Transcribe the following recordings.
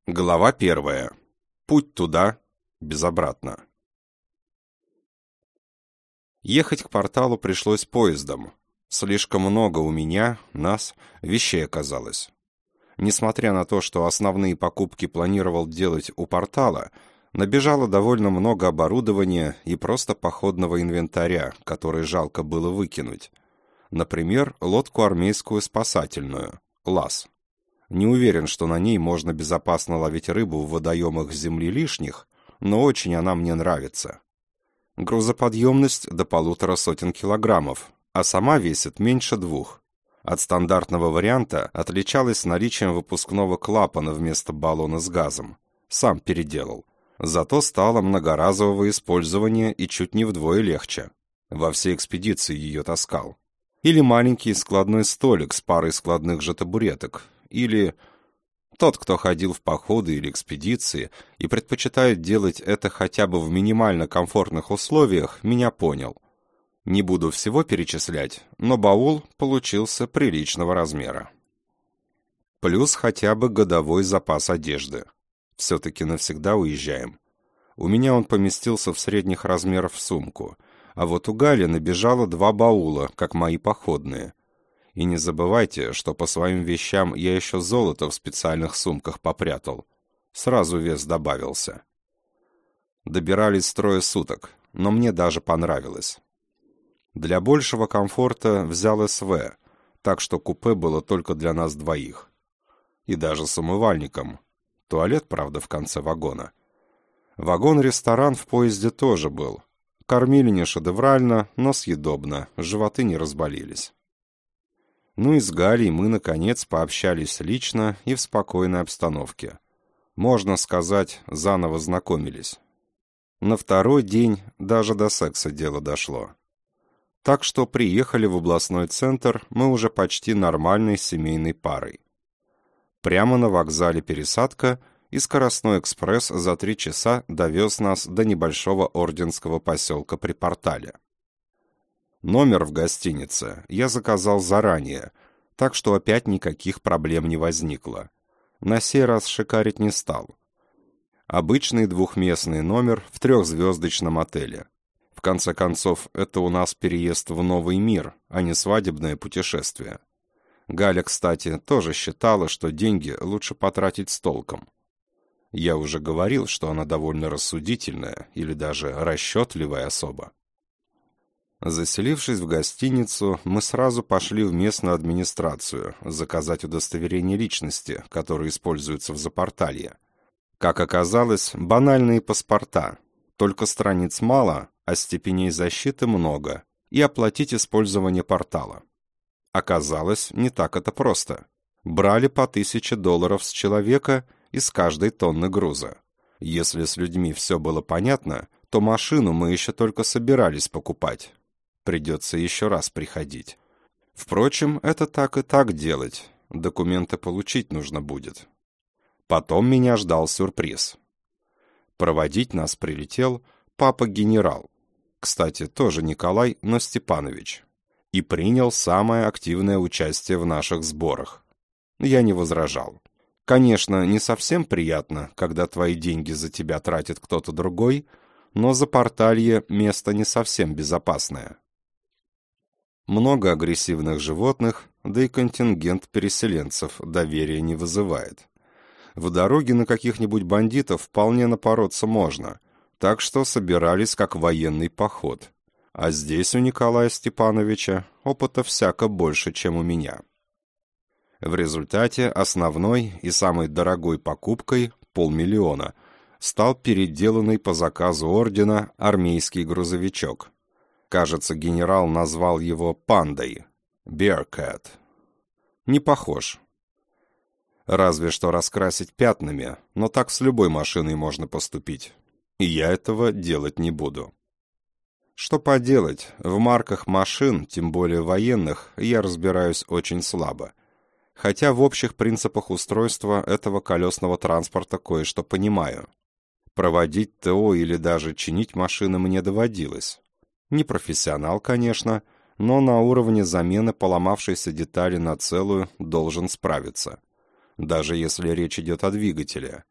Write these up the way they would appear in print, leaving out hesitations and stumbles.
Глава 1. Путь туда, без обратно. Ехать к порталу пришлось поездом. Слишком много у меня, нас, вещей оказалось. Несмотря на то, что основные покупки планировал делать у портала, набежало довольно много оборудования и просто походного инвентаря, который жалко было выкинуть. Например, лодку армейскую спасательную, ЛАС. Не уверен, что на ней можно безопасно ловить рыбу в водоемах земли лишних, но очень она мне нравится. Грузоподъемность до 150 килограммов, а сама весит меньше 2. От стандартного варианта отличалась наличием выпускного клапана вместо баллона с газом. Сам переделал. Зато стало многоразового использования и чуть не вдвое легче. Во всей экспедиции ее таскал. Или маленький складной столик с парой складных же табуреток. Или тот, кто ходил в походы или экспедиции и предпочитает делать это хотя бы в минимально комфортных условиях, меня понял. Не буду всего перечислять, но баул получился приличного размера. Плюс хотя бы годовой запас одежды. Все-таки навсегда уезжаем. У меня он поместился в средних размеров в сумку, а вот у Гали набежало 2 баула, как мои походные. И не забывайте, что по своим вещам я еще золото в специальных сумках попрятал. Сразу вес добавился. Добирались 3 суток, но мне даже понравилось. Для большего комфорта взял СВ, так что купе было только для нас 2. И даже с умывальником. Туалет, правда, в конце вагона. Вагон-ресторан в поезде тоже был. Кормили не шедеврально, но съедобно, животы не разболелись. Ну и с Галей мы, наконец, пообщались лично и в спокойной обстановке. Можно сказать, заново знакомились. На 2-й день даже до секса дело дошло. Так что приехали в областной центр мы уже почти нормальной семейной парой. Прямо на вокзале пересадка, и скоростной экспресс за 3 часа довез нас до небольшого орденского поселка при портале. Номер в гостинице я заказал заранее, так что опять никаких проблем не возникло. На сей раз шикарить не стал. Обычный 2-местный номер в 3-звездочном отеле. В конце концов, это у нас переезд в новый мир, а не свадебное путешествие. Галя, кстати, тоже считала, что деньги лучше потратить с толком. Я уже говорил, что она довольно рассудительная или даже расчетливая особа. Заселившись в гостиницу, мы сразу пошли в местную администрацию заказать удостоверение личности, которое используется в Запорталье. Как оказалось, банальные паспорта. Только страниц мало, а степеней защиты много. И оплатить использование портала. Оказалось, не так это просто. Брали по $1000 с человека и с каждой тонны груза. Если с людьми все было понятно, то машину мы еще только собирались покупать. Придется еще раз приходить. Впрочем, это так и так делать. Документы получить нужно будет. Потом меня ждал сюрприз. Проводить нас прилетел папа-генерал. Кстати, тоже Николай, но Степанович. И принял самое активное участие в наших сборах. Я не возражал. Конечно, не совсем приятно, когда твои деньги за тебя тратит кто-то другой, но Запорталье место не совсем безопасное. Много агрессивных животных, да и контингент переселенцев доверия не вызывает. В дороге на каких-нибудь бандитов вполне напороться можно, так что собирались как военный поход. А здесь у Николая Степановича опыта всяко больше, чем у меня. В результате основной и самой дорогой покупкой, 500 000, стал переделанный по заказу ордена армейский грузовичок. Кажется, генерал назвал его «Пандой» — «Bearcat». Не похож. Разве что раскрасить пятнами, но так с любой машиной можно поступить. И я этого делать не буду. Что поделать, в марках машин, тем более военных, я разбираюсь очень слабо. Хотя в общих принципах устройства этого колесного транспорта кое-что понимаю. Проводить ТО или даже чинить машины мне доводилось. Не профессионал, конечно, но на уровне замены поломавшейся детали на целую должен справиться. Даже если речь идет о двигателе.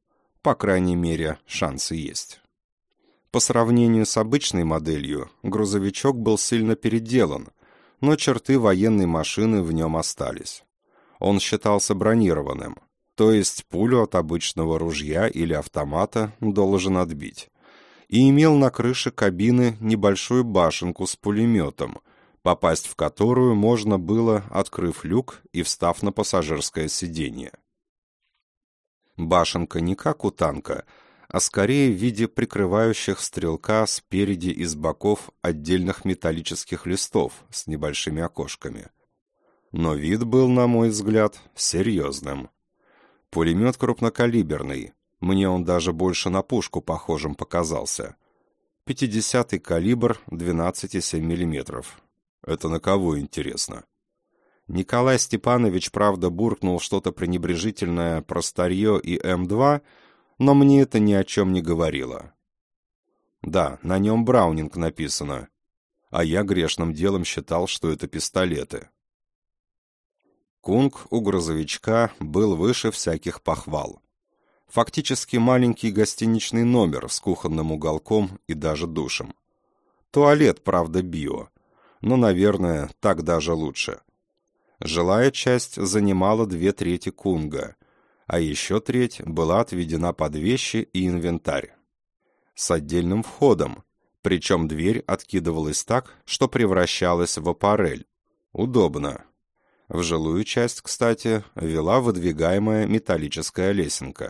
по крайней мере, шансы есть. По сравнению с обычной моделью, грузовичок был сильно переделан, но черты военной машины в нем остались. Он считался бронированным, то есть пулю от обычного ружья или автомата должен отбить, и имел на крыше кабины небольшую башенку с пулеметом, попасть в которую можно было, открыв люк и встав на пассажирское сиденье. Башенка не как у танка, а скорее в виде прикрывающих стрелка спереди и с боков отдельных металлических листов с небольшими окошками. Но вид был, на мой взгляд, серьезным. Пулемет крупнокалиберный, мне он даже больше на пушку похожим показался. 50-й калибр 12,7 мм. Это на кого, интересно? Николай Степанович, правда, буркнул что-то пренебрежительное про старье и М2, но мне это ни о чем не говорило. Да, на нем Браунинг написано, а я грешным делом считал, что это пистолеты. Кунг у грузовичка был выше всяких похвал. Фактически маленький гостиничный номер с кухонным уголком и даже душем. Туалет, правда, био, но, наверное, так даже лучше. Жилая часть занимала 2/3 Кунга, а еще треть была отведена под вещи и инвентарь. С отдельным входом, причем дверь откидывалась так, что превращалась в аппарель. Удобно. В жилую часть, кстати, вела выдвигаемая металлическая лесенка.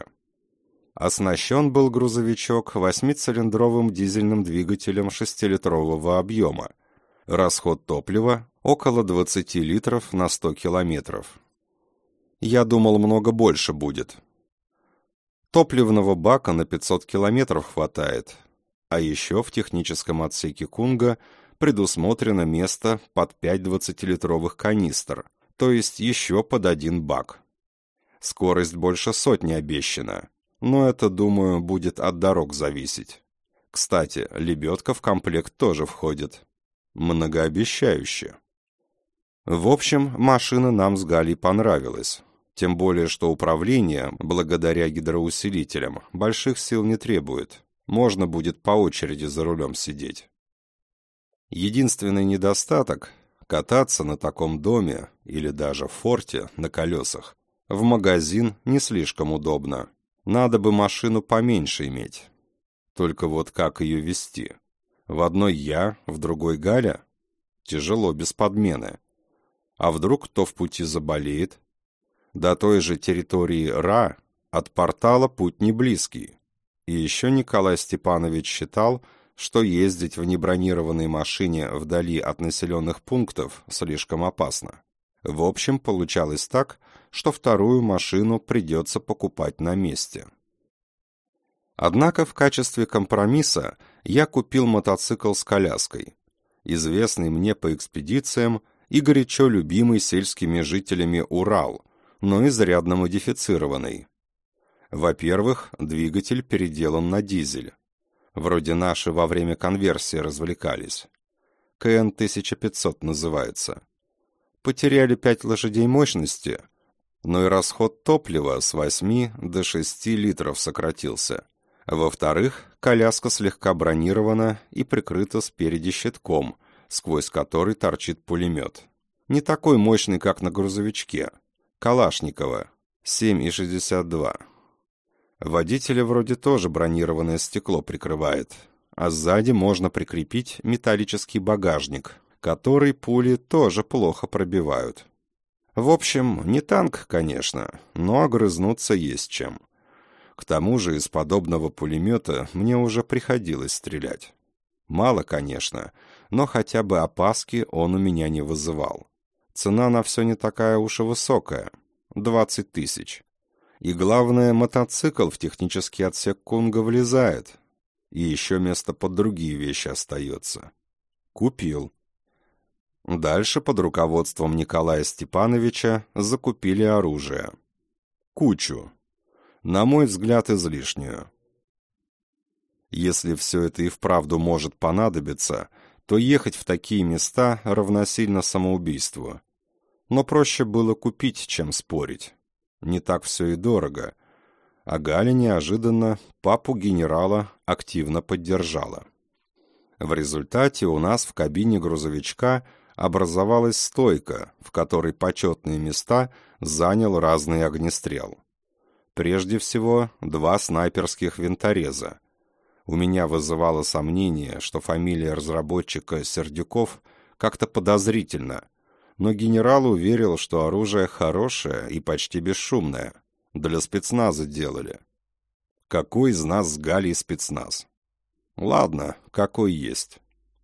Оснащен был грузовичок 8-цилиндровым дизельным двигателем 6-литрового объема. Расход топлива около 20 литров на 100 километров. Я думал, много больше будет. Топливного бака на 500 километров хватает, а еще в техническом отсеке Кунга предусмотрено место под 5 20-литровых канистр, то есть еще под 1 бак. Скорость больше 100 обещана, но это, думаю, будет от дорог зависеть. Кстати, лебедка в комплект тоже входит. Многообещающе. В общем, машина нам с Галей понравилась. Тем более, что управление, благодаря гидроусилителям, больших сил не требует. Можно будет по очереди за рулем сидеть. Единственный недостаток – кататься на таком доме или даже в форте на колесах в магазин не слишком удобно. Надо бы машину поменьше иметь. Только вот как ее вести? В одной я, в другой Галя? Тяжело без подмены. А вдруг кто в пути заболеет? До той же территории Ра от портала путь не близкий. И еще Николай Степанович считал, что ездить в небронированной машине вдали от населенных пунктов слишком опасно. В общем, получалось так, что вторую машину придется покупать на месте. Однако в качестве компромисса я купил мотоцикл с коляской, известный мне по экспедициям и горячо любимый сельскими жителями Урал, но изрядно модифицированный. Во-первых, двигатель переделан на дизель. Вроде наши во время конверсии развлекались. КН-1500 называется. Потеряли 5 лошадей мощности, но и расход топлива с 8 до 6 литров сократился. Во-вторых, коляска слегка бронирована и прикрыта спереди щитком, сквозь который торчит пулемет. Не такой мощный, как на грузовичке. Калашникова, 7,62. Водителя вроде тоже бронированное стекло прикрывает, а сзади можно прикрепить металлический багажник, который пули тоже плохо пробивают. В общем, не танк, конечно, но огрызнуться есть чем. К тому же из подобного пулемета мне уже приходилось стрелять. Мало, конечно, но хотя бы опаски он у меня не вызывал. Цена на все не такая уж и высокая – 20 тысяч. И главное, мотоцикл в технический отсек Кунга влезает. И еще место под другие вещи остается. Купил. Дальше под руководством Николая Степановича закупили оружие. Кучу. На мой взгляд, излишнюю. Если все это и вправду может понадобиться, то ехать в такие места равносильно самоубийству. Но проще было купить, чем спорить. Не так все и дорого. А Галя неожиданно папу генерала активно поддержала. В результате у нас в кабине грузовичка образовалась стойка, в которой почетные места занял разный огнестрел. Прежде всего, 2 снайперских винтореза. У меня вызывало сомнение, что фамилия разработчика Сердюков как-то подозрительна, но генерал уверил, что оружие хорошее и почти бесшумное. Для спецназа делали. Какой из нас с Галей спецназ? Ладно, какой есть.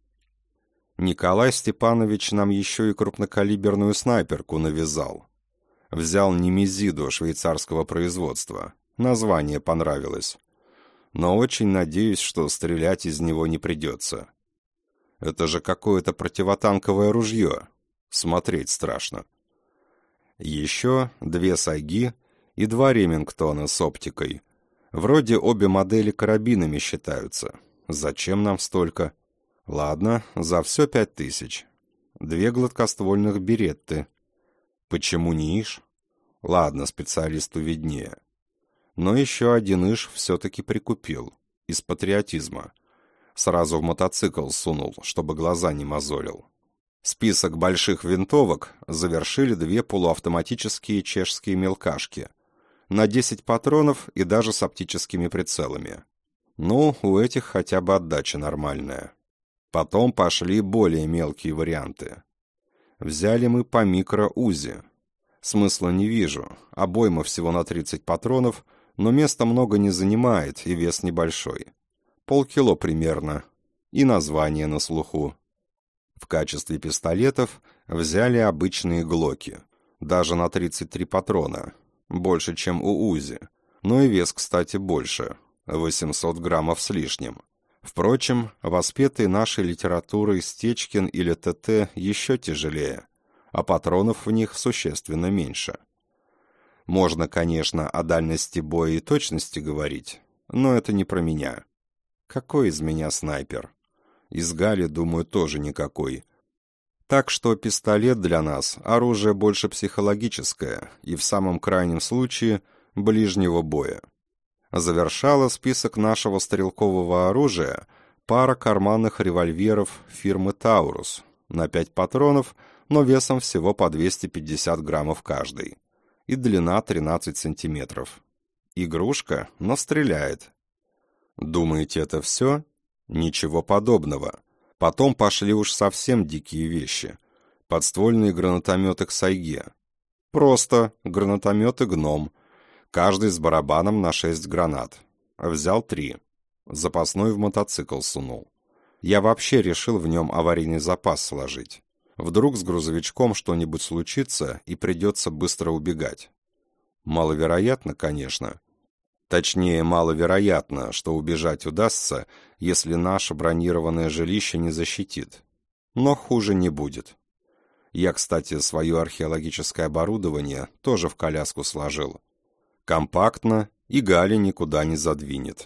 Николай Степанович нам еще и крупнокалиберную снайперку навязал. Взял немезиду швейцарского производства. Название понравилось. Но очень надеюсь, что стрелять из него не придется. Это же какое-то противотанковое ружье. Смотреть страшно. Еще 2 сайги и 2 ремингтона с оптикой. Вроде обе модели карабинами считаются. Зачем нам столько? Ладно, за все 5000. 2 гладкоствольных беретты. Почему не иш? Ладно, специалисту виднее. Но еще 1 иш все-таки прикупил. Из патриотизма. Сразу в мотоцикл сунул, чтобы глаза не мозолил. Список больших винтовок завершили 2 полуавтоматические чешские мелкашки. На 10 патронов и даже с оптическими прицелами. Ну, у этих хотя бы отдача нормальная. Потом пошли более мелкие варианты. Взяли мы по микро-УЗИ. Смысла не вижу. Обойма всего на 30 патронов, но места много не занимает и вес небольшой. Полкило примерно. И название на слуху. В качестве пистолетов взяли обычные глоки. Даже на 33 патрона. Больше, чем у УЗИ. Но и вес, кстати, больше. 800 граммов с лишним. Впрочем, воспетый нашей литературой Стечкин или ТТ еще тяжелее, а патронов в них существенно меньше. Можно, конечно, о дальности боя и точности говорить, но это не про меня. Какой из меня снайпер? Из Гали, думаю, тоже никакой. Так что пистолет для нас – оружие больше психологическое и в самом крайнем случае ближнего боя. Завершала список нашего стрелкового оружия пара карманных револьверов фирмы «Таурус» на 5 патронов, но весом всего по 250 граммов каждый. И длина 13 сантиметров. Игрушка, но стреляет. Думаете, это все? Ничего подобного. Потом пошли уж совсем дикие вещи. Подствольные гранатометы к сайге. Просто гранатометы «Гном». Каждый с барабаном на 6 гранат. Взял 3. Запасной в мотоцикл сунул. Я вообще решил в нем аварийный запас сложить. Вдруг с грузовичком что-нибудь случится и придется быстро убегать. Маловероятно, конечно. Точнее, маловероятно, что убежать удастся, если наше бронированное жилище не защитит. Но хуже не будет. Я, кстати, свое археологическое оборудование тоже в коляску сложил. Компактно, и Галя никуда не задвинет.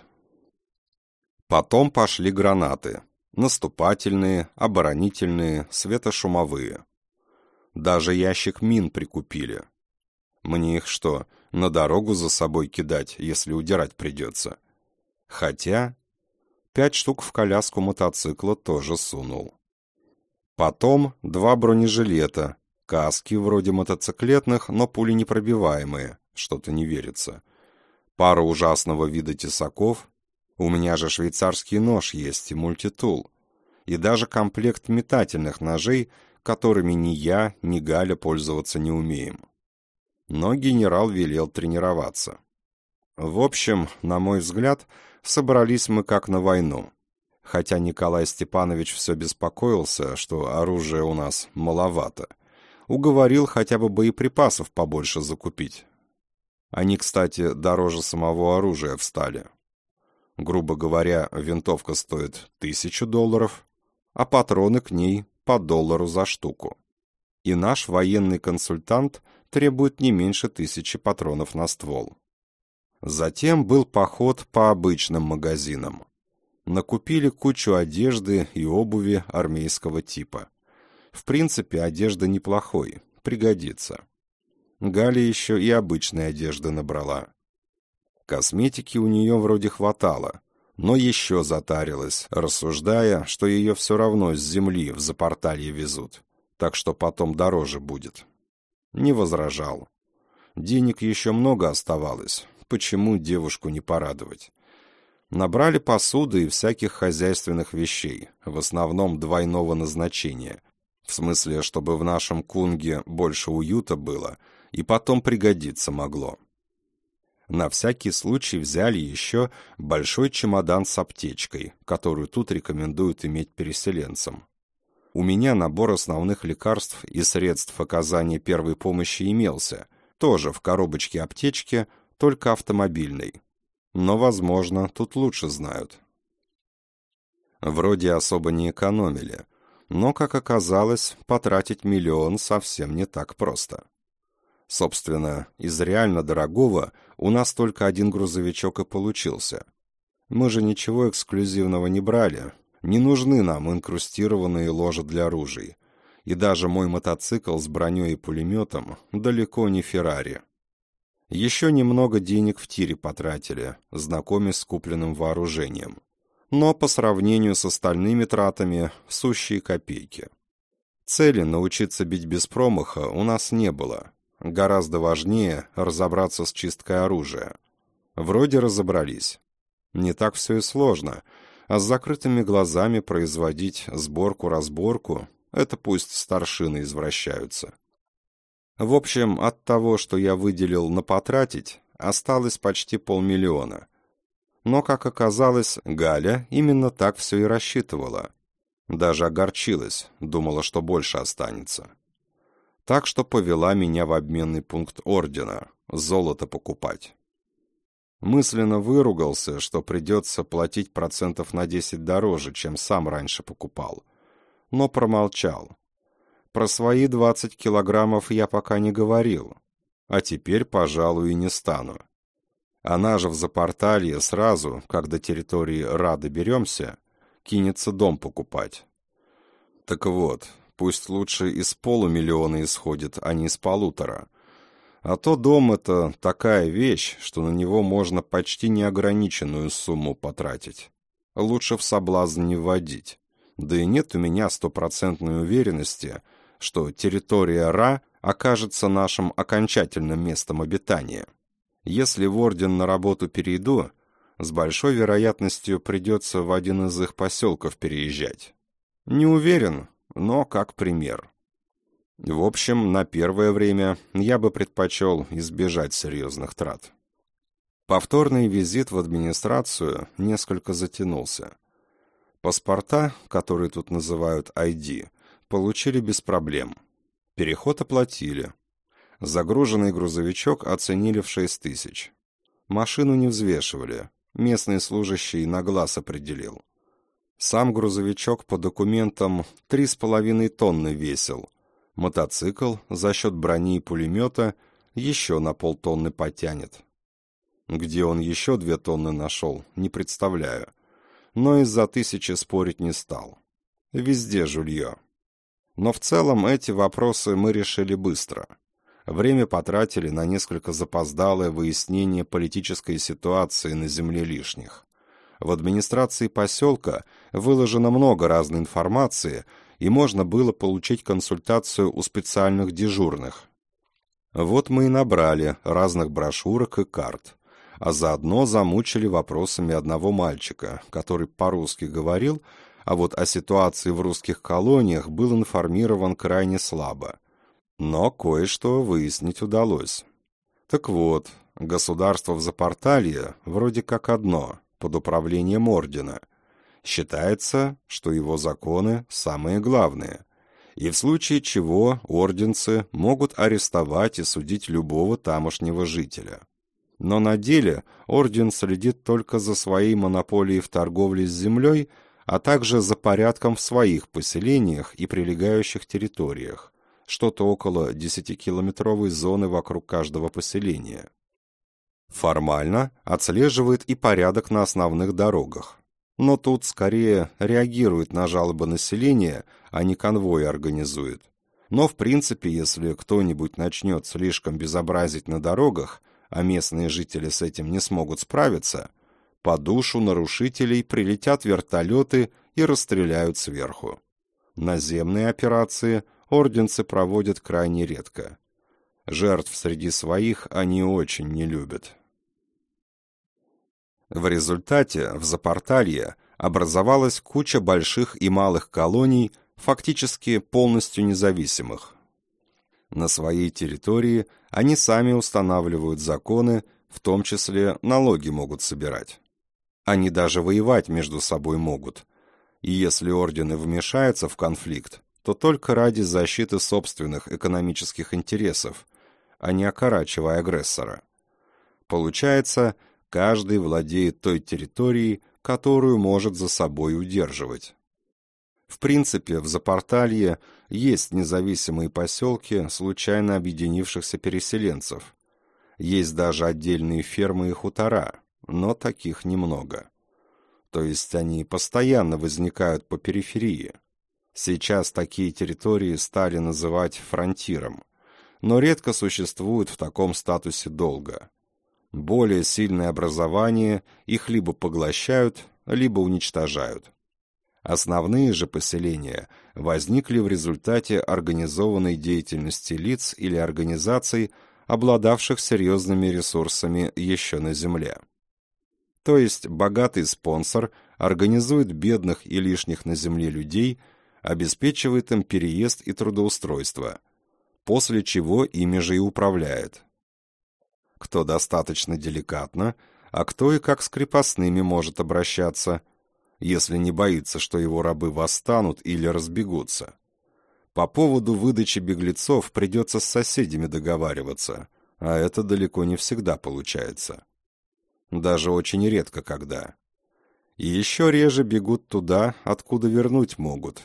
Потом пошли гранаты. Наступательные, оборонительные, светошумовые. Даже ящик мин прикупили. Мне их что, на дорогу за собой кидать, если удирать придется? Хотя 5 штук в коляску мотоцикла тоже сунул. Потом 2 бронежилета, каски вроде мотоциклетных, но пуленепробиваемые, что-то не верится. Пара ужасного вида тесаков. У меня же швейцарский нож есть и мультитул. И даже комплект метательных ножей, которыми ни я, ни Галя пользоваться не умеем. Но генерал велел тренироваться. В общем, на мой взгляд, собрались мы как на войну. Хотя Николай Степанович все беспокоился, что оружия у нас маловато. Уговорил хотя бы боеприпасов побольше закупить. Они, кстати, дороже самого оружия встали. Грубо говоря, винтовка стоит $1000, а патроны к ней по $1 за штуку. И наш военный консультант требует не меньше 1000 патронов на ствол. Затем был поход по обычным магазинам. Накупили кучу одежды и обуви армейского типа. В принципе, одежда неплохой, пригодится. Галя еще и обычной одежды набрала. Косметики у нее вроде хватало, но еще затарилась, рассуждая, что ее все равно с земли в Запорталье везут, так что потом дороже будет. Не возражал. Денег еще много оставалось, почему девушку не порадовать? Набрали посуды и всяких хозяйственных вещей, в основном двойного назначения, в смысле, чтобы в нашем кунге больше уюта было и потом пригодиться могло. На всякий случай взяли еще большой чемодан с аптечкой, которую тут рекомендуют иметь переселенцам. У меня набор основных лекарств и средств оказания первой помощи имелся, тоже в коробочке аптечки, только автомобильной. Но, возможно, тут лучше знают. Вроде особо не экономили, но, как оказалось, потратить 1 миллион совсем не так просто. Собственно, из реально дорогого у нас только один грузовичок и получился. Мы же ничего эксклюзивного не брали, не нужны нам инкрустированные ложи для ружей, и даже мой мотоцикл с броней и пулеметом далеко не Феррари. Еще немного денег в тире потратили, знакомясь с купленным вооружением. Но по сравнению с остальными тратами сущие копейки. Цели научиться бить без промаха у нас не было. Гораздо важнее разобраться с чисткой оружия. Вроде разобрались. Не так все и сложно, а с закрытыми глазами производить сборку-разборку — это пусть старшины извращаются. В общем, от того, что я выделил на потратить, осталось почти 500 000. Но, как оказалось, Галя именно так все и рассчитывала. Даже огорчилась, думала, что больше останется. Так что повела меня в обменный пункт ордена, золото покупать. Мысленно выругался, что придется платить 10% дороже, чем сам раньше покупал. Но промолчал. Про свои 20 килограммов я пока не говорил, а теперь, пожалуй, и не стану. Она же в Запорталье сразу, как до территории Ра доберемся, кинется дом покупать. Так вот, пусть лучше из 500 000 исходит, а не из 1,5. А то дом — это такая вещь, что на него можно почти неограниченную сумму потратить. Лучше в соблазн не вводить. Да и нет у меня 100% уверенности, что территория Ра окажется нашим окончательным местом обитания. Если в Орден на работу перейду, с большой вероятностью придется в один из их поселков переезжать. Не уверен, но как пример. В общем, на первое время я бы предпочел избежать серьезных трат. Повторный визит в администрацию несколько затянулся. Паспорта, которые тут называют ID, получили без проблем. Переход оплатили. Загруженный грузовичок оценили в 6 000. Машину не взвешивали, местный служащий на глаз определил. Сам грузовичок по документам 3,5 тонны весил. Мотоцикл за счет брони и пулемета еще на 0,5 тонны потянет. Где он еще 2 тонны нашел, не представляю. Но из-за 1000 спорить не стал. Везде жулье. Но в целом эти вопросы мы решили быстро. Время потратили на несколько запоздалое выяснение политической ситуации на земле лишних. В администрации поселка выложено много разной информации, и можно было получить консультацию у специальных дежурных. Вот мы и набрали разных брошюрок и карт, а заодно замучили вопросами одного мальчика, который по-русски говорил, а вот о ситуации в русских колониях был информирован крайне слабо. Но кое-что выяснить удалось. Так вот, государство в Запорталье вроде как одно, под управлением ордена. Считается, что его законы самые главные, и в случае чего орденцы могут арестовать и судить любого тамошнего жителя. Но на деле орден следит только за своей монополией в торговле с землей, а также за порядком в своих поселениях и прилегающих территориях, что-то около 10-километровой зоны вокруг каждого поселения. Формально отслеживает и порядок на основных дорогах, но тут скорее реагирует на жалобы населения, а не конвой организует. Но в принципе, если кто-нибудь начнет слишком безобразить на дорогах, а местные жители с этим не смогут справиться, по душу нарушителей прилетят вертолеты и расстреляют сверху. Наземные операции орденцы проводят крайне редко. Жертв среди своих они очень не любят. В результате в Запорталье образовалась куча больших и малых колоний, фактически полностью независимых. На своей территории они сами устанавливают законы, в том числе налоги могут собирать. Они даже воевать между собой могут. И если ордены вмешаются в конфликт, то только ради защиты собственных экономических интересов, а не окорачивая агрессора. Получается, каждый владеет той территорией, которую может за собой удерживать. В принципе, в Запорталье есть независимые поселки случайно объединившихся переселенцев. Есть даже отдельные фермы и хутора, но таких немного. То есть они постоянно возникают по периферии. Сейчас такие территории стали называть фронтиром, но редко существуют в таком статусе долго. Более сильные образования их либо поглощают, либо уничтожают. Основные же поселения возникли в результате организованной деятельности лиц или организаций, обладавших серьезными ресурсами еще на земле. То есть богатый спонсор организует бедных и лишних на земле людей, обеспечивает им переезд и трудоустройство, после чего ими же и управляет. Кто достаточно деликатно, а кто и как с крепостными может обращаться, если не боится, что его рабы восстанут или разбегутся. По поводу выдачи беглецов придется с соседями договариваться, а это далеко не всегда получается. Даже очень редко когда. И еще реже бегут туда, откуда вернуть могут.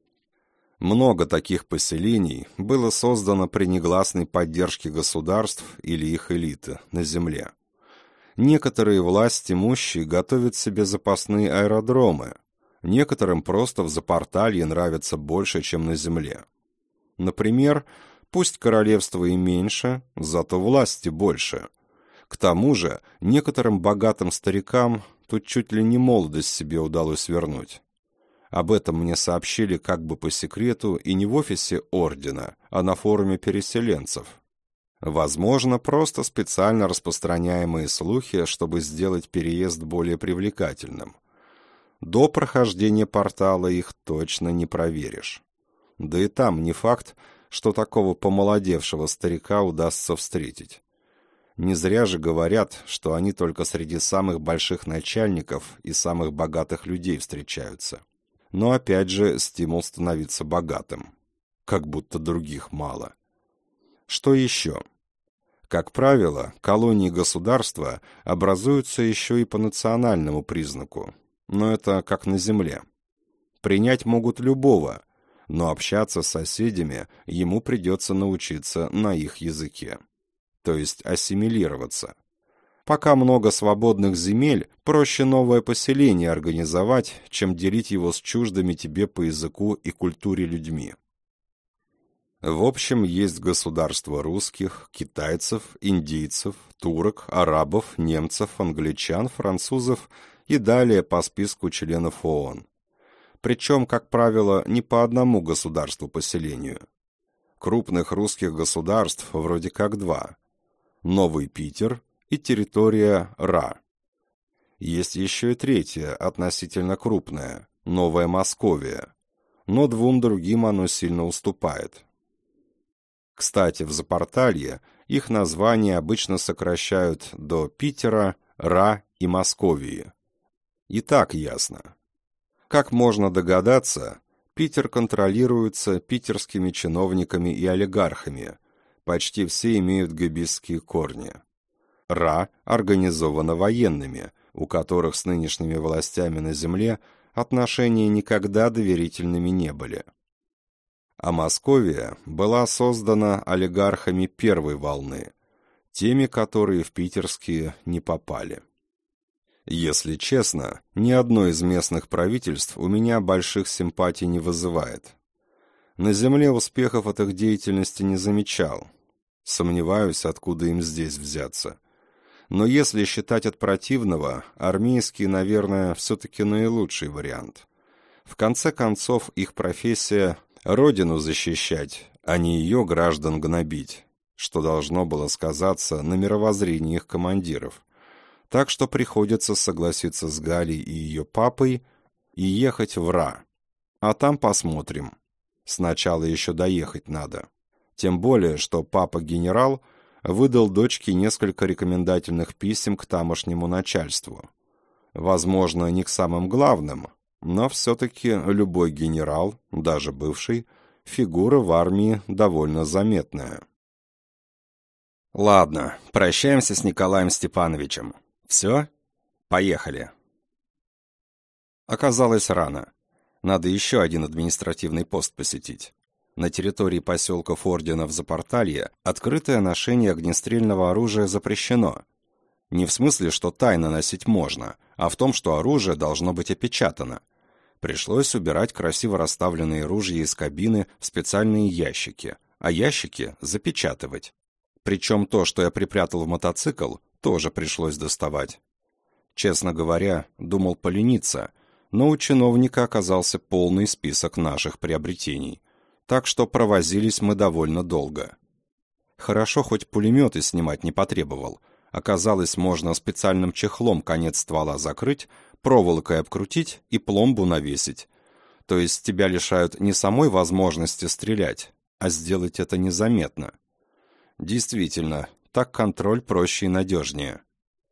Много таких поселений было создано при негласной поддержке государств или их элиты на земле. Некоторые власть имущие готовят себе запасные аэродромы, некоторым просто в Запорталье нравится больше, чем на земле. Например, пусть королевство и меньше, зато власти больше. К тому же, некоторым богатым старикам тут чуть ли не молодость себе удалось вернуть. Об этом мне сообщили как бы по секрету и не в офисе ордена, а на форуме переселенцев. Возможно, просто специально распространяемые слухи, чтобы сделать переезд более привлекательным. До прохождения портала их точно не проверишь. Да и там не факт, что такого помолодевшего старика удастся встретить. Не зря же говорят, что они только среди самых больших начальников и самых богатых людей встречаются. Но опять же стимул становиться богатым. Как будто других мало. Что еще? Как правило, колонии государства образуются еще и по национальному признаку, но это как на земле. Принять могут любого, но общаться с соседями ему придется научиться на их языке, то есть ассимилироваться. Пока много свободных земель, проще новое поселение организовать, чем делить его с чуждыми тебе по языку и культуре людьми. В общем, есть государства русских, китайцев, индийцев, турок, арабов, немцев, англичан, французов и далее по списку членов ООН. Причем, как правило, не по одному государству-поселению. Крупных русских государств вроде как два. Новый Питер и территория Ра. Есть еще и третье, относительно крупное, Новая Московия, но двум другим оно сильно уступает. Кстати, в Запорталье их названия обычно сокращают до Питера, Ра и Московии. И так ясно. Как можно догадаться, Питер контролируется питерскими чиновниками и олигархами, почти все имеют гэбистские корни. Ра организована военными, у которых с нынешними властями на земле отношения никогда доверительными не были. А Московия была создана олигархами первой волны, теми, которые в питерские не попали. Если честно, ни одно из местных правительств у меня больших симпатий не вызывает. На земле успехов от их деятельности не замечал. Сомневаюсь, откуда им здесь взяться. Но если считать от противного, армейский, наверное, все-таки наилучший вариант. В конце концов, их профессия – родину защищать, а не ее граждан гнобить, что должно было сказаться на мировоззрении их командиров. Так что приходится согласиться с Галей и ее папой и ехать в Ра. А там посмотрим. Сначала еще доехать надо. Тем более, что папа-генерал выдал дочке несколько рекомендательных писем к тамошнему начальству. Возможно, не к самым главным, но все-таки любой генерал, даже бывший, фигура в армии довольно заметная. Ладно, прощаемся с Николаем Степановичем. Все? Поехали. Оказалось рано. Надо еще один административный пост посетить. На территории поселков Ордена в Запорталье открытое ношение огнестрельного оружия запрещено. Не в смысле, что тайно носить можно, а в том, что оружие должно быть опечатано. Пришлось убирать красиво расставленные ружья из кабины в специальные ящики, а ящики запечатывать. Причем то, что я припрятал в мотоцикл, тоже пришлось доставать. Честно говоря, думал полениться, но у чиновника оказался полный список наших приобретений, так что провозились мы довольно долго. Хорошо, хоть пулеметы снимать не потребовал. Оказалось, можно специальным чехлом конец ствола закрыть, проволокой обкрутить и пломбу навесить. То есть тебя лишают не самой возможности стрелять, а сделать это незаметно. Действительно, так контроль проще и надежнее.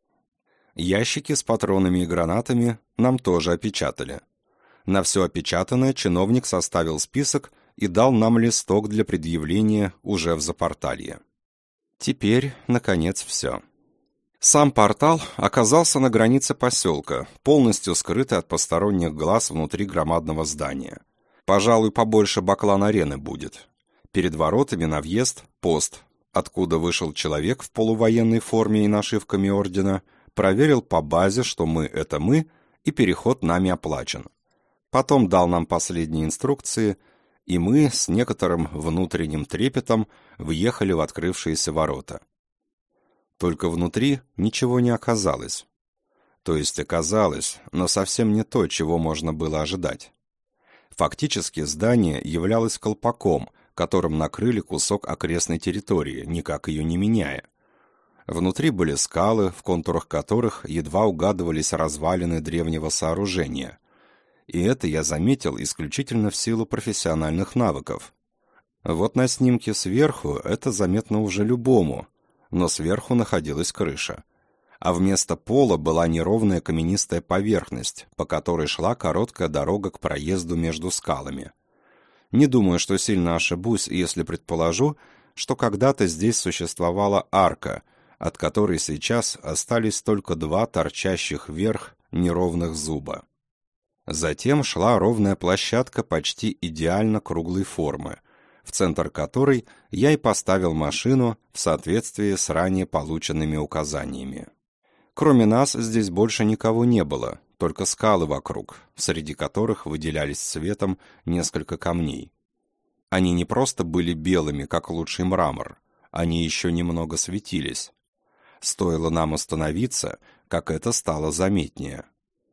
Ящики с патронами и гранатами нам тоже опечатали. На все опечатанное чиновник составил список и дал нам листок для предъявления уже в Запорталье. Теперь, наконец, все. Сам портал оказался на границе поселка, полностью скрытый от посторонних глаз внутри громадного здания. Пожалуй, побольше Баклан-арены будет. Перед воротами на въезд пост, откуда вышел человек в полувоенной форме и нашивками ордена, проверил по базе, что мы — это мы, и переход нами оплачен. Потом дал нам последние инструкции, и мы с некоторым внутренним трепетом въехали в открывшиеся ворота. Только внутри ничего не оказалось. То есть оказалось, но совсем не то, чего можно было ожидать. Фактически здание являлось колпаком, которым накрыли кусок окрестной территории, никак ее не меняя. Внутри были скалы, в контурах которых едва угадывались развалины древнего сооружения. И это я заметил исключительно в силу профессиональных навыков. Вот на снимке сверху это заметно уже любому, но сверху находилась крыша. А вместо пола была неровная каменистая поверхность, по которой шла короткая дорога к проезду между скалами. Не думаю, что сильно ошибусь, если предположу, что когда-то здесь существовала арка, от которой сейчас остались только два торчащих вверх неровных зуба. Затем шла ровная площадка почти идеально круглой формы, в центр которой я и поставил машину в соответствии с ранее полученными указаниями. Кроме нас здесь больше никого не было, только скалы вокруг, среди которых выделялись цветом несколько камней. Они не просто были белыми, как лучший мрамор, они еще немного светились. Стоило нам остановиться, как это стало заметнее.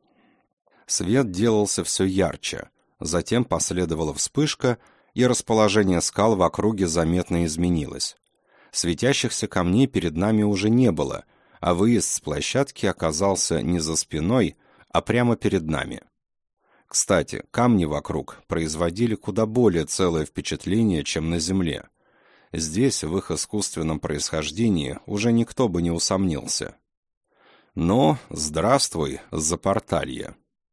Свет делался все ярче, затем последовала вспышка, и расположение скал в округе заметно изменилось. Светящихся камней перед нами уже не было, а выезд с площадки оказался не за спиной, а прямо перед нами. Кстати, камни вокруг производили куда более целое впечатление, чем на земле. Здесь, в их искусственном происхождении, уже никто бы не усомнился. Но здравствуй, Запорталье.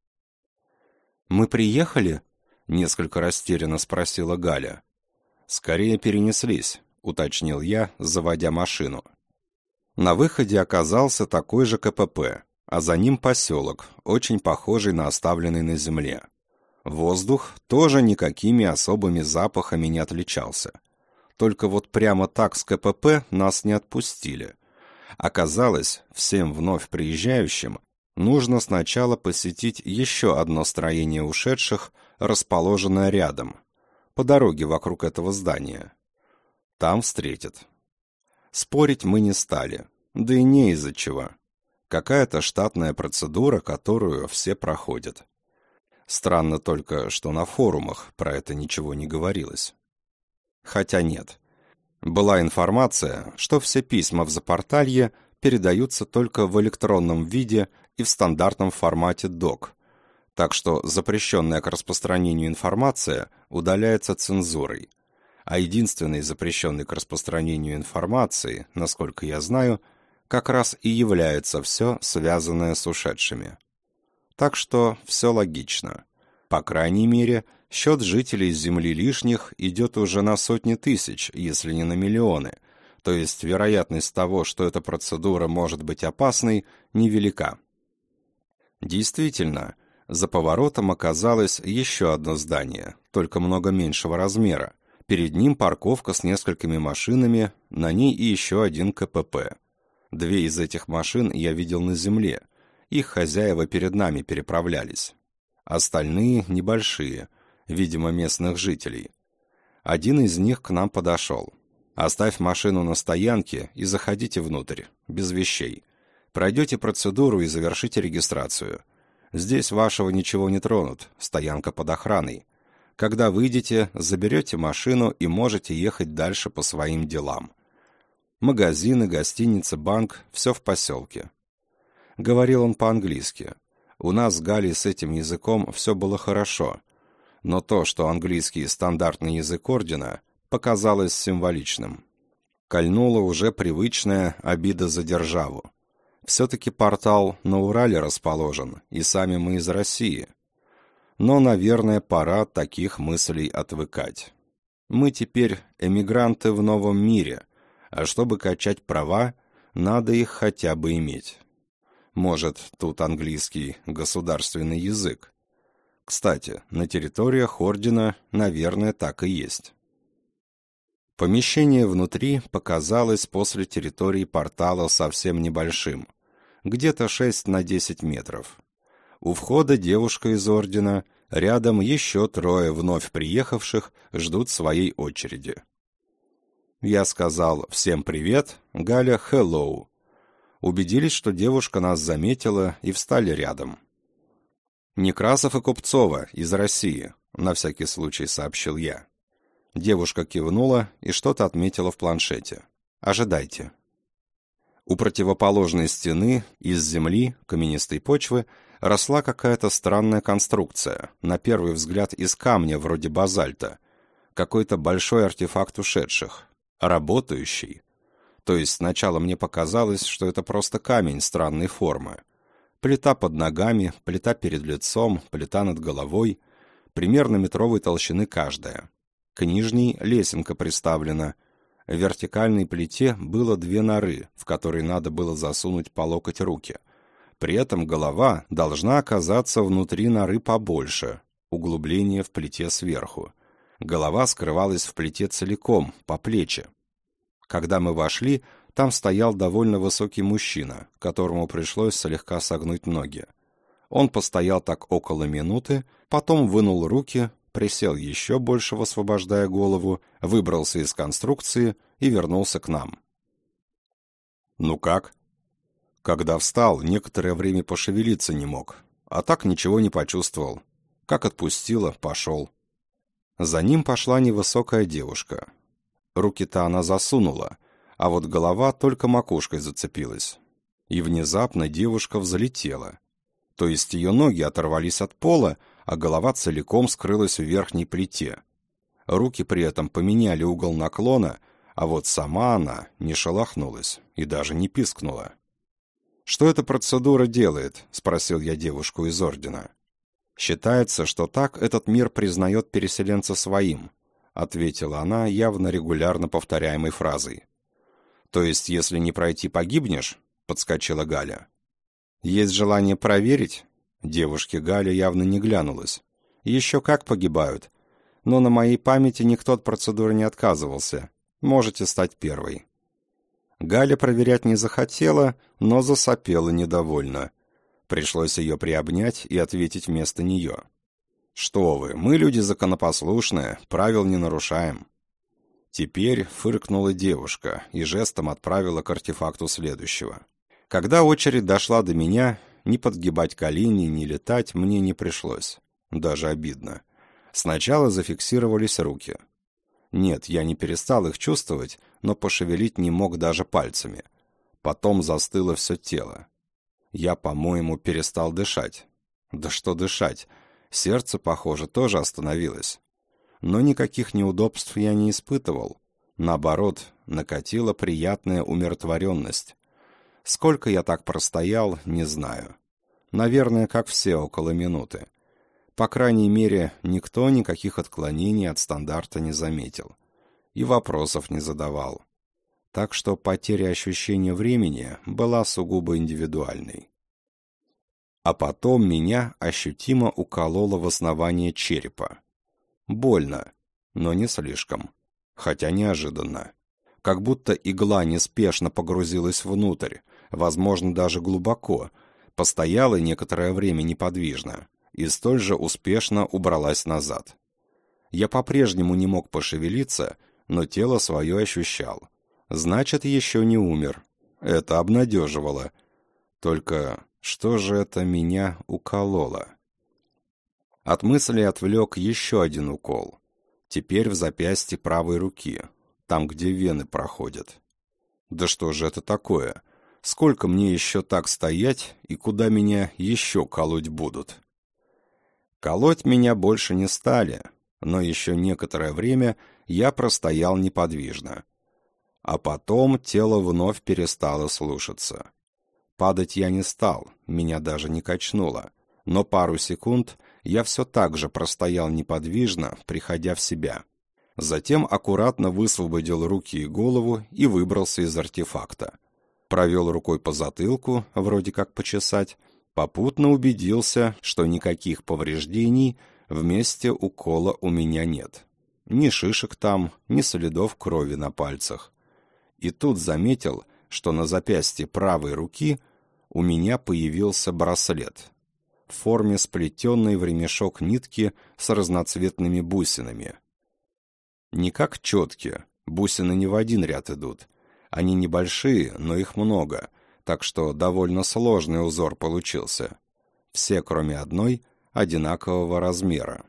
«Мы приехали?» — несколько растерянно спросила Галя. «Скорее перенеслись», — уточнил я, заводя машину. На выходе оказался такой же КПП, а за ним поселок, очень похожий на оставленный на земле. Воздух тоже никакими особыми запахами не отличался. Только вот прямо так с КПП нас не отпустили. Оказалось, всем вновь приезжающим нужно сначала посетить еще одно строение ушедших, расположенное рядом, по дороге вокруг этого здания. Там встретят. Спорить мы не стали. Да и не из-за чего. Какая-то штатная процедура, которую все проходят. Странно только, что на форумах про это ничего не говорилось. Хотя нет. Была информация, что все письма в Запорталье передаются только в электронном виде и в стандартном формате DOC, так что запрещенная к распространению информация удаляется цензурой, а единственной запрещенной к распространению информации, насколько я знаю, как раз и является все, связанное с ушедшими. Так что все логично. По крайней мере, счет жителей Земли лишних идет уже на сотни тысяч, если не на миллионы, то есть вероятность того, что эта процедура может быть опасной, невелика. Действительно, за поворотом оказалось еще одно здание, только много меньшего размера. Перед ним парковка с несколькими машинами, на ней и еще один КПП. 2 из этих машин я видел на земле, их хозяева перед нами переправлялись. Остальные небольшие, видимо, местных жителей. Один из них к нам подошел. «Оставь машину на стоянке и заходите внутрь, без вещей. Пройдете процедуру и завершите регистрацию. Здесь вашего ничего не тронут, стоянка под охраной. Когда выйдете, заберете машину и можете ехать дальше по своим делам. Магазины, гостиницы, банк – все в поселке». Говорил он по-английски. У нас с Галей с этим языком все было хорошо, но то, что английский стандартный язык ордена, показалось символичным. Кольнула уже привычная обида за державу. Все-таки портал на Урале расположен, и сами мы из России. Но, наверное, пора от таких мыслей отвыкать. Мы теперь эмигранты в новом мире, а чтобы качать права, надо их хотя бы иметь. Может, тут английский государственный язык. Кстати, на территориях ордена, наверное, так и есть. Помещение внутри показалось после территории портала совсем небольшим, где-то 6 на 10 метров. У входа девушка из ордена, рядом еще 3 вновь приехавших ждут своей очереди. Я сказал «всем привет», Галя «hello». Убедились, что девушка нас заметила, и встали рядом. «Некрасов и Купцова из России», — на всякий случай сообщил я. Девушка кивнула и что-то отметила в планшете. «Ожидайте». У противоположной стены из земли, каменистой почвы, росла какая-то странная конструкция, на первый взгляд из камня вроде базальта, какой-то большой артефакт ушедших, работающий. То есть сначала мне показалось, что это просто камень странной формы. Плита под ногами, плита перед лицом, плита над головой, примерно метровой толщины каждая. К нижней лесенка приставлена. В вертикальной плите было 2 норы, в которые надо было засунуть по локоть руки. При этом голова должна оказаться внутри норы побольше, углубление в плите сверху. Голова скрывалась в плите целиком, по плечи. Когда мы вошли, там стоял довольно высокий мужчина, которому пришлось слегка согнуть ноги. Он постоял так около минуты, потом вынул руки, присел еще больше, высвобождая голову, выбрался из конструкции и вернулся к нам. «Ну как?» Когда встал, некоторое время пошевелиться не мог, а так ничего не почувствовал. Как отпустило, пошел. За ним пошла невысокая девушка. Руки-то она засунула, а вот голова только макушкой зацепилась. И внезапно девушка взлетела. То есть ее ноги оторвались от пола, а голова целиком скрылась в верхней плите. Руки при этом поменяли угол наклона, а вот сама она не шелохнулась и даже не пискнула. «Что эта процедура делает?» — спросил я девушку из ордена. «Считается, что так этот мир признает переселенца своим», — ответила она явно регулярно повторяемой фразой. «То есть, если не пройти, погибнешь?» — подскочила Галя. «Есть желание проверить?» Девушке Галя явно не глянулась. «Еще как погибают. Но на моей памяти никто от процедуры не отказывался. Можете стать первой». Галя проверять не захотела, но засопела недовольно. Пришлось ее приобнять и ответить вместо нее. «Что вы, мы люди законопослушные, правил не нарушаем». Теперь фыркнула девушка и жестом отправила к артефакту следующего. Когда очередь дошла до меня, ни подгибать колени, ни летать мне не пришлось. Даже обидно. Сначала зафиксировались руки. Нет, я не перестал их чувствовать, но пошевелить не мог даже пальцами. Потом застыло все тело. Я, по-моему, перестал дышать. Да что дышать? Сердце, похоже, тоже остановилось. Но никаких неудобств я не испытывал. Наоборот, накатила приятная умиротворенность. Сколько я так простоял, не знаю. Наверное, как все, около минуты. По крайней мере, никто никаких отклонений от стандарта не заметил. И вопросов не задавал. Так что потеря ощущения времени была сугубо индивидуальной. А потом меня ощутимо укололо в основание черепа. Больно, но не слишком. Хотя неожиданно. Как будто игла неспешно погрузилась внутрь, возможно, даже глубоко, постояла некоторое время неподвижно и столь же успешно убралась назад. Я по-прежнему не мог пошевелиться, но тело свое ощущал. Значит, еще не умер. Это обнадеживало. Только что же это меня укололо? От мысли отвлек еще один укол. Теперь в запястье правой руки, там, где вены проходят. Да что же это такое? Сколько мне еще так стоять, и куда меня еще колоть будут? Колоть меня больше не стали, но еще некоторое время я простоял неподвижно. А потом тело вновь перестало слушаться. Падать я не стал, меня даже не качнуло, но пару секунд я все так же простоял неподвижно, приходя в себя. Затем аккуратно высвободил руки и голову и выбрался из артефакта. Провел рукой по затылку, вроде как почесать, попутно убедился, что никаких повреждений в месте укола у меня нет. Ни шишек там, ни следов крови на пальцах. И тут заметил, что на запястье правой руки у меня появился браслет в форме сплетенной в ремешок нитки с разноцветными бусинами. Не как четки, бусины не в один ряд идут. Они небольшие, но их много, так что довольно сложный узор получился. Все, кроме одной, одинакового размера.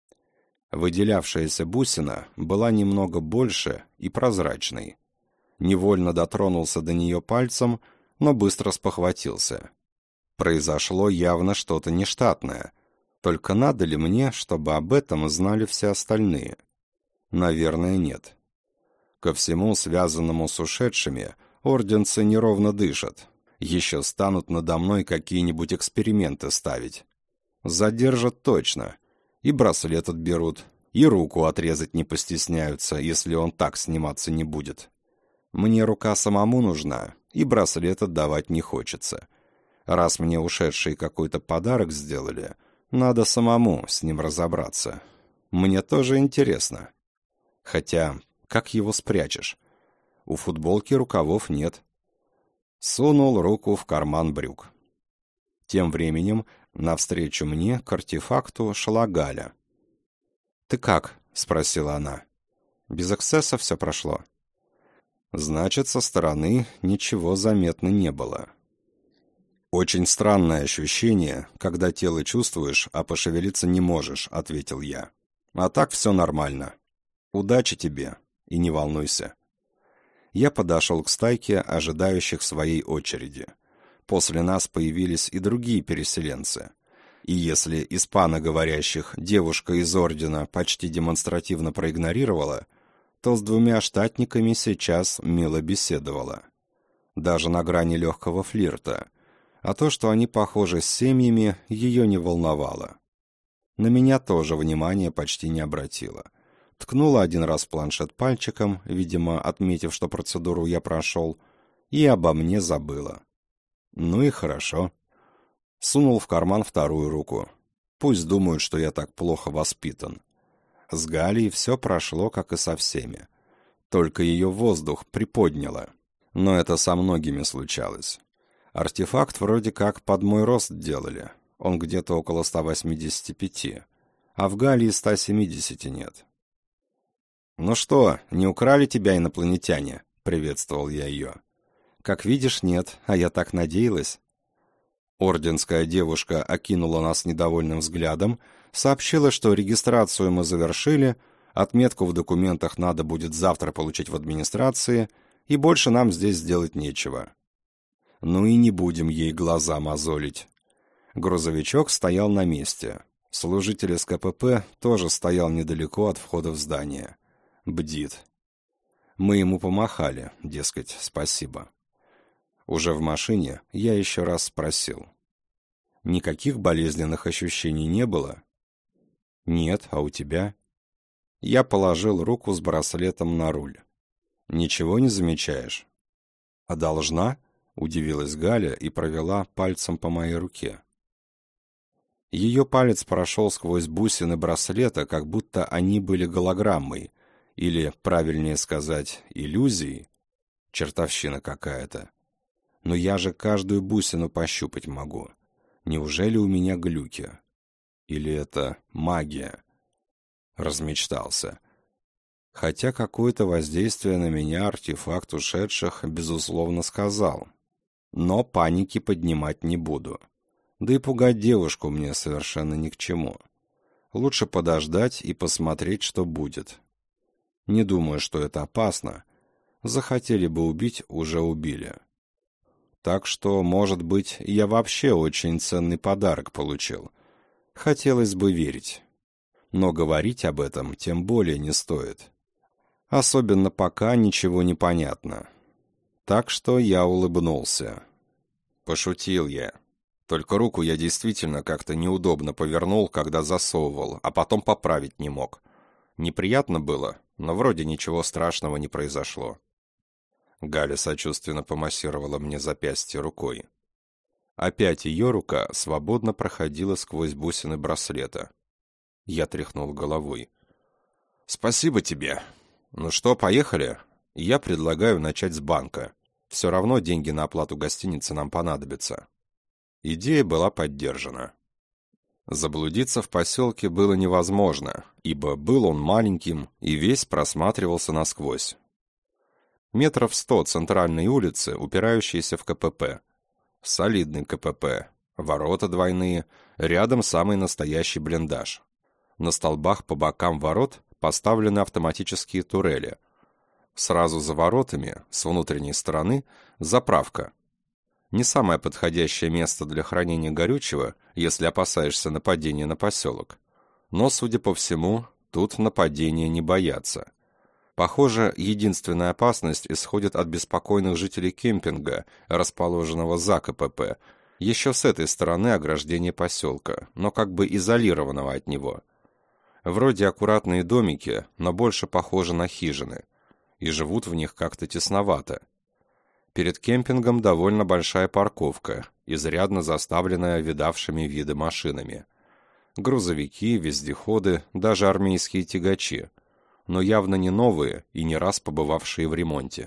Выделявшаяся бусина была немного больше и прозрачной. Невольно дотронулся до нее пальцем, но быстро спохватился. Произошло явно что-то нештатное. Только надо ли мне, чтобы об этом знали все остальные? Наверное, нет. Ко всему, связанному с ушедшими, орденцы неровно дышат. Еще станут надо мной какие-нибудь эксперименты ставить. Задержат точно. И браслет отберут, и руку отрезать не постесняются, если он так сниматься не будет. Мне рука самому нужна, и браслет отдавать не хочется. Раз мне ушедшие какой-то подарок сделали, надо самому с ним разобраться. Мне тоже интересно. Хотя, как его спрячешь? У футболки рукавов нет. Сунул руку в карман брюк. Тем временем навстречу мне к артефакту шла Галя. «Ты как?» — спросила она. «Без эксцесса все прошло?» Значит, со стороны ничего заметно не было. «Очень странное ощущение, когда тело чувствуешь, а пошевелиться не можешь», — ответил я. «А так все нормально. Удачи тебе, и не волнуйся». Я подошел к стайке ожидающих своей очереди. После нас появились и другие переселенцы. И если испаноговорящих девушка из ордена почти демонстративно проигнорировала, то с двумя штатниками сейчас мило беседовала. Даже на грани легкого флирта. А то, что они похожи с семьями, ее не волновало. На меня тоже внимания почти не обратила. Ткнула один раз в планшет пальчиком, видимо, отметив, что процедуру я прошел, и обо мне забыла. Ну и хорошо. Сунул в карман вторую руку. Пусть думают, что я так плохо воспитан. С Галей все прошло, как и со всеми. Только ее воздух приподняло. Но это со многими случалось. Артефакт вроде как под мой рост делали. Он где-то около 185. А в Галии 170 нет. «Ну что, не украли тебя инопланетяне?» — приветствовал я ее. «Как видишь, нет, а я так надеялась». Орденская девушка окинула нас недовольным взглядом, сообщила, что регистрацию мы завершили, отметку в документах надо будет завтра получить в администрации, и больше нам здесь сделать нечего. Ну и не будем ей глаза мозолить. Грузовичок стоял на месте. Служитель из КПП тоже стоял недалеко от входа в здание. Бдит. Мы ему помахали, дескать, спасибо. Уже в машине я еще раз спросил. Никаких болезненных ощущений не было? Нет, а у тебя? Я положил руку с браслетом на руль. Ничего не замечаешь? А должна? Удивилась Галя и провела пальцем по моей руке. Ее палец прошел сквозь бусины браслета, как будто они были голограммой, или, правильнее сказать, иллюзией. Чертовщина какая-то. Но я же каждую бусину пощупать могу. Неужели у меня глюки? Или это магия? Размечтался. Хотя какое-то воздействие на меня артефакт ушедших, безусловно, сказал. Но паники поднимать не буду. Да и пугать девушку мне совершенно ни к чему. Лучше подождать и посмотреть, что будет. Не думаю, что это опасно. Захотели бы убить, уже убили. Так что, может быть, я вообще очень ценный подарок получил. Хотелось бы верить. Но говорить об этом тем более не стоит. Особенно пока ничего не понятно. Так что я улыбнулся. Пошутил я. Только руку я действительно как-то неудобно повернул, когда засовывал, а потом поправить не мог. Неприятно было, но вроде ничего страшного не произошло. Галя сочувственно помассировала мне запястье рукой. Опять ее рука свободно проходила сквозь бусины браслета. Я тряхнул головой. «Спасибо тебе. Ну что, поехали? Я предлагаю начать с банка. Все равно деньги на оплату гостиницы нам понадобятся». Идея была поддержана. Заблудиться в поселке было невозможно, ибо был он маленьким и весь просматривался насквозь. Метров 100 центральной улицы, упирающиеся в КПП. Солидный КПП, ворота двойные, рядом самый настоящий блиндаж. На столбах по бокам ворот поставлены автоматические турели. Сразу за воротами, с внутренней стороны, заправка. Не самое подходящее место для хранения горючего, если опасаешься нападения на поселок. Но, судя по всему, тут нападения не боятся. Похоже, единственная опасность исходит от беспокойных жителей кемпинга, расположенного за КПП, еще с этой стороны ограждения поселка, но как бы изолированного от него. Вроде аккуратные домики, но больше похожи на хижины, и живут в них как-то тесновато. Перед кемпингом довольно большая парковка, изрядно заставленная видавшими виды машинами. Грузовики, вездеходы, даже армейские тягачи, но явно не новые и не раз побывавшие в ремонте.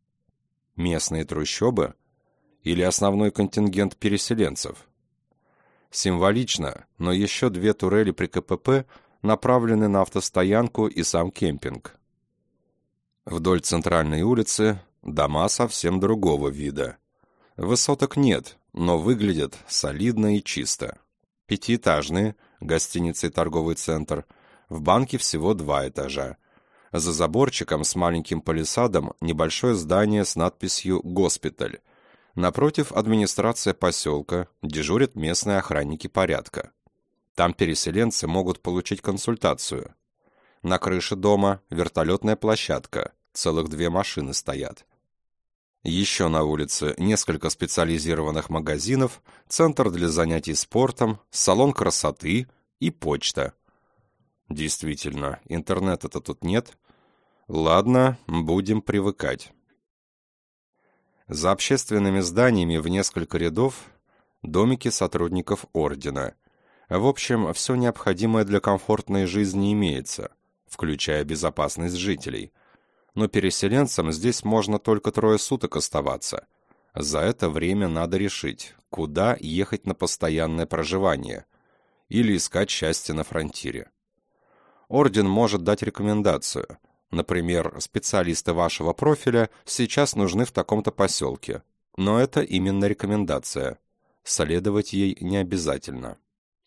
Местные трущобы или основной контингент переселенцев? Символично, но еще 2 турели при КПП направлены на автостоянку и сам кемпинг. Вдоль центральной улицы дома совсем другого вида. Высоток нет, но выглядят солидно и чисто. 5-этажные, гостиница и торговый центр, в банке всего 2 этажа. За заборчиком с маленьким палисадом небольшое здание с надписью «Госпиталь». Напротив администрация поселка, дежурят местные охранники порядка. Там переселенцы могут получить консультацию. На крыше дома вертолетная площадка, целых 2 машины стоят. Еще на улице несколько специализированных магазинов, центр для занятий спортом, салон красоты и почта. Действительно, интернета-то тут нет. Ладно, будем привыкать. За общественными зданиями в несколько рядов домики сотрудников ордена. В общем, все необходимое для комфортной жизни имеется, включая безопасность жителей. Но переселенцам здесь можно только 3 суток оставаться. За это время надо решить, куда ехать на постоянное проживание или искать счастье на фронтире. Орден может дать рекомендацию, Например, специалисты вашего профиля сейчас нужны в таком-то поселке. Но это именно рекомендация. Следовать ей не обязательно.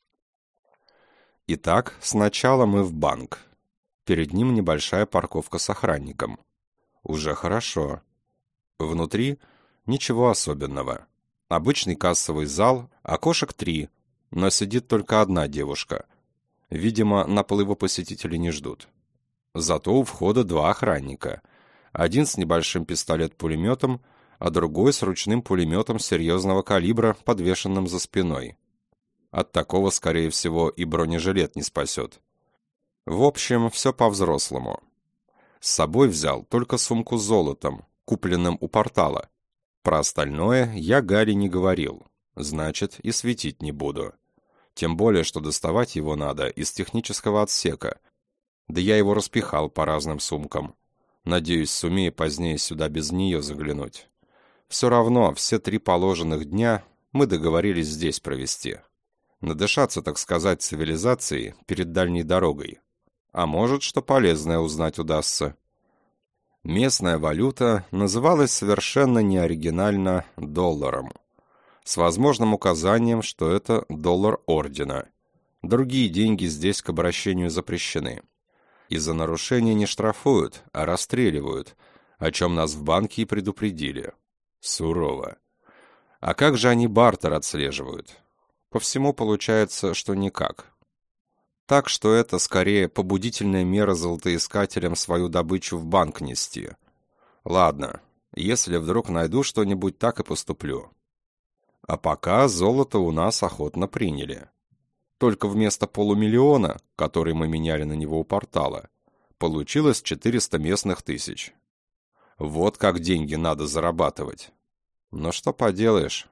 Итак, сначала мы в банк. Перед ним небольшая парковка с охранником. Уже хорошо. Внутри ничего особенного. Обычный кассовый зал, окошек 3, но сидит только одна девушка. Видимо, наплыва посетителей не ждут. Зато у входа 2 охранника. Один с небольшим пистолет-пулеметом, а другой с ручным пулеметом серьезного калибра, подвешенным за спиной. От такого, скорее всего, и бронежилет не спасет. В общем, все по-взрослому. С собой взял только сумку с золотом, купленным у портала. Про остальное я Гале не говорил, значит, и светить не буду. Тем более, что доставать его надо из технического отсека. Да я его распихал по разным сумкам. Надеюсь, сумею позднее сюда без нее заглянуть. Все равно, все 3 положенных дня мы договорились здесь провести. Надышаться, так сказать, цивилизацией перед дальней дорогой. А может, что полезное узнать удастся. Местная валюта называлась совершенно неоригинально долларом, с возможным указанием, что это доллар ордена. Другие деньги здесь к обращению запрещены. И за нарушение не штрафуют, а расстреливают, о чем нас в банке и предупредили. Сурово. А как же они бартер отслеживают? По всему получается, что никак. Так что это скорее побудительная мера золотоискателям свою добычу в банк нести. Ладно, если вдруг найду что-нибудь, так и поступлю. А пока золото у нас охотно приняли. Только вместо полумиллиона, который мы меняли на него у портала, получилось 400 местных тысяч. Вот как деньги надо зарабатывать. Но что поделаешь?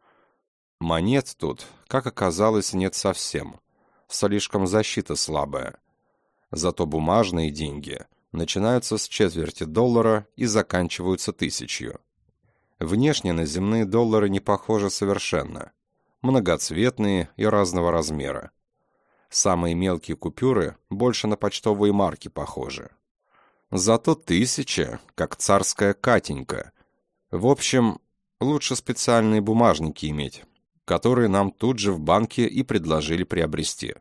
Монет тут, как оказалось, нет совсем. Слишком защита слабая. Зато бумажные деньги начинаются с $0,25 и заканчиваются 1000. Внешне на земные доллары не похожи совершенно. Многоцветные и разного размера. Самые мелкие купюры больше на почтовые марки похожи. Зато 1000, как царская Катенька. В общем, лучше специальные бумажники иметь, которые нам тут же в банке и предложили приобрести.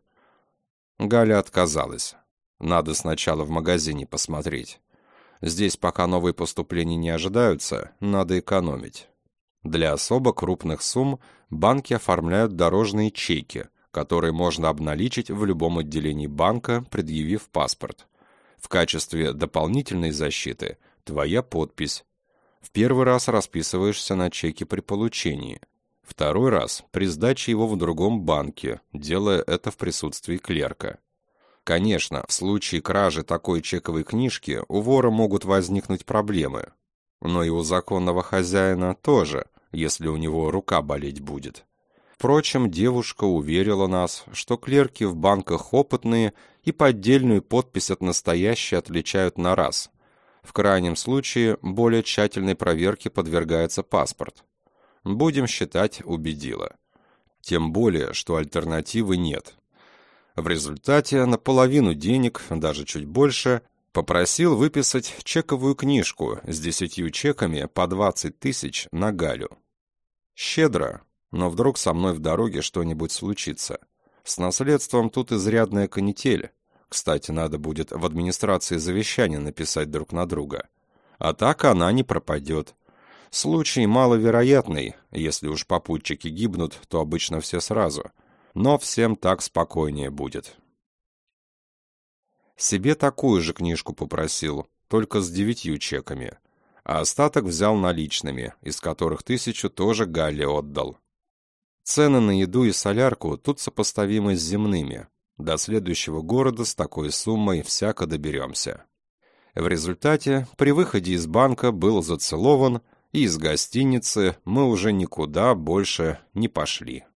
Галя отказалась. Надо сначала в магазине посмотреть. Здесь пока новые поступления не ожидаются, надо экономить. Для особо крупных сумм банки оформляют дорожные чеки, которые можно обналичить в любом отделении банка, предъявив паспорт. В качестве дополнительной защиты твоя подпись. В первый раз расписываешься на чеке при получении. Второй раз при сдаче его в другом банке, делая это в присутствии клерка. Конечно, в случае кражи такой чековой книжки у вора могут возникнуть проблемы. Но и у законного хозяина тоже, если у него рука болеть будет. Впрочем, девушка уверила нас, что клерки в банках опытные и поддельную подпись от настоящей отличают на раз. В крайнем случае, более тщательной проверке подвергается паспорт. Будем считать, убедила. Тем более, что альтернативы нет. В результате на половину денег, даже чуть больше, попросил выписать чековую книжку с 10 чеками по 20 тысяч на Галю. Щедро, но вдруг со мной в дороге что-нибудь случится. С наследством тут изрядная канитель. Кстати, надо будет в администрации завещание написать друг на друга. А так она не пропадет. Случай маловероятный, если уж попутчики гибнут, то обычно все сразу. Но всем так спокойнее будет. Себе такую же книжку попросил, только с 9 чеками. А остаток взял наличными, из которых 1000 тоже Галле отдал. Цены на еду и солярку тут сопоставимы с земными. До следующего города с такой суммой всяко доберемся. В результате, при выходе из банка был зацелован, и из гостиницы мы уже никуда больше не пошли.